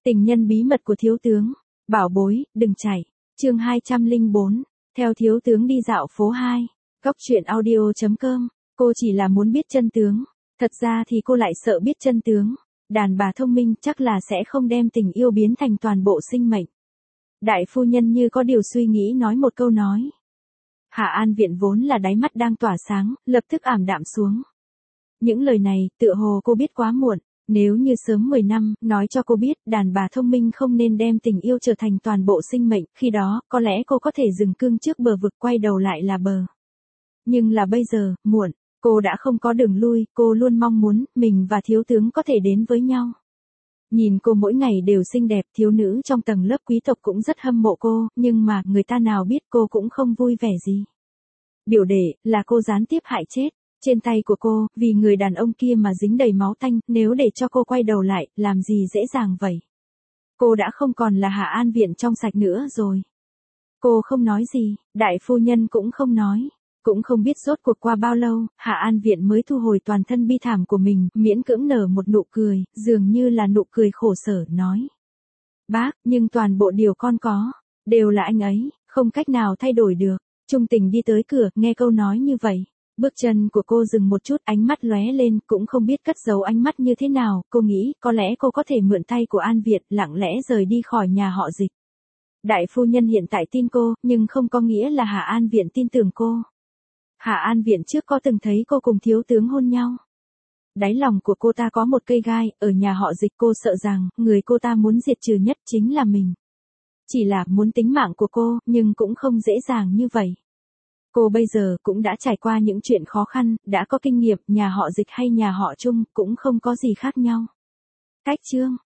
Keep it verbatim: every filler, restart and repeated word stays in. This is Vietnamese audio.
Tình nhân bí mật của thiếu tướng. Bảo bối, đừng chạy. Chương hai trăm lẻ bốn. Theo thiếu tướng đi dạo phố hai. Góc truyện audio chấm com. Cô chỉ là muốn biết chân tướng. Thật ra thì cô lại sợ biết chân tướng. Đàn bà thông minh chắc là sẽ không đem tình yêu biến thành toàn bộ sinh mệnh. Đại phu nhân như có điều suy nghĩ nói một câu nói. Hạ An Viện vốn là đáy mắt đang tỏa sáng, lập tức ảm đạm xuống. Những lời này, tựa hồ cô biết quá muộn. Nếu như sớm mười năm, nói cho cô biết, đàn bà thông minh không nên đem tình yêu trở thành toàn bộ sinh mệnh, khi đó, có lẽ cô có thể dừng cương trước bờ vực, quay đầu lại là bờ. Nhưng là bây giờ, muộn, cô đã không có đường lui, cô luôn mong muốn, mình và thiếu tướng có thể đến với nhau. Nhìn cô mỗi ngày đều xinh đẹp, thiếu nữ trong tầng lớp quý tộc cũng rất hâm mộ cô, nhưng mà, người ta nào biết cô cũng không vui vẻ gì. Biểu đệ, là cô gián tiếp hại chết. Trên tay của cô, vì người đàn ông kia mà dính đầy máu tanh, nếu để cho cô quay đầu lại, làm gì dễ dàng vậy. Cô đã không còn là Hạ An Viện trong sạch nữa rồi. Cô không nói gì, đại phu nhân cũng không nói. Cũng không biết rốt cuộc qua bao lâu, Hạ An Viện mới thu hồi toàn thân bi thảm của mình, miễn cưỡng nở một nụ cười, dường như là nụ cười khổ sở, nói. Bác, nhưng toàn bộ điều con có, đều là anh ấy, không cách nào thay đổi được. Trung Tình đi tới cửa, nghe câu nói như vậy. Bước chân của cô dừng một chút, ánh mắt lóe lên, cũng không biết cất giấu ánh mắt như thế nào, cô nghĩ, có lẽ cô có thể mượn tay của An Viện, lặng lẽ rời đi khỏi nhà họ Dịch. Đại phu nhân hiện tại tin cô, nhưng không có nghĩa là Hạ An Viện tin tưởng cô. Hạ An Viện trước có từng thấy cô cùng thiếu tướng hôn nhau. Đáy lòng của cô ta có một cây gai, ở nhà họ Dịch cô sợ rằng, người cô ta muốn diệt trừ nhất chính là mình. Chỉ là muốn tính mạng của cô, nhưng cũng không dễ dàng như vậy. Cô bây giờ cũng đã trải qua những chuyện khó khăn, đã có kinh nghiệm, nhà họ Dịch hay nhà họ Trung cũng không có gì khác nhau. Cách chương,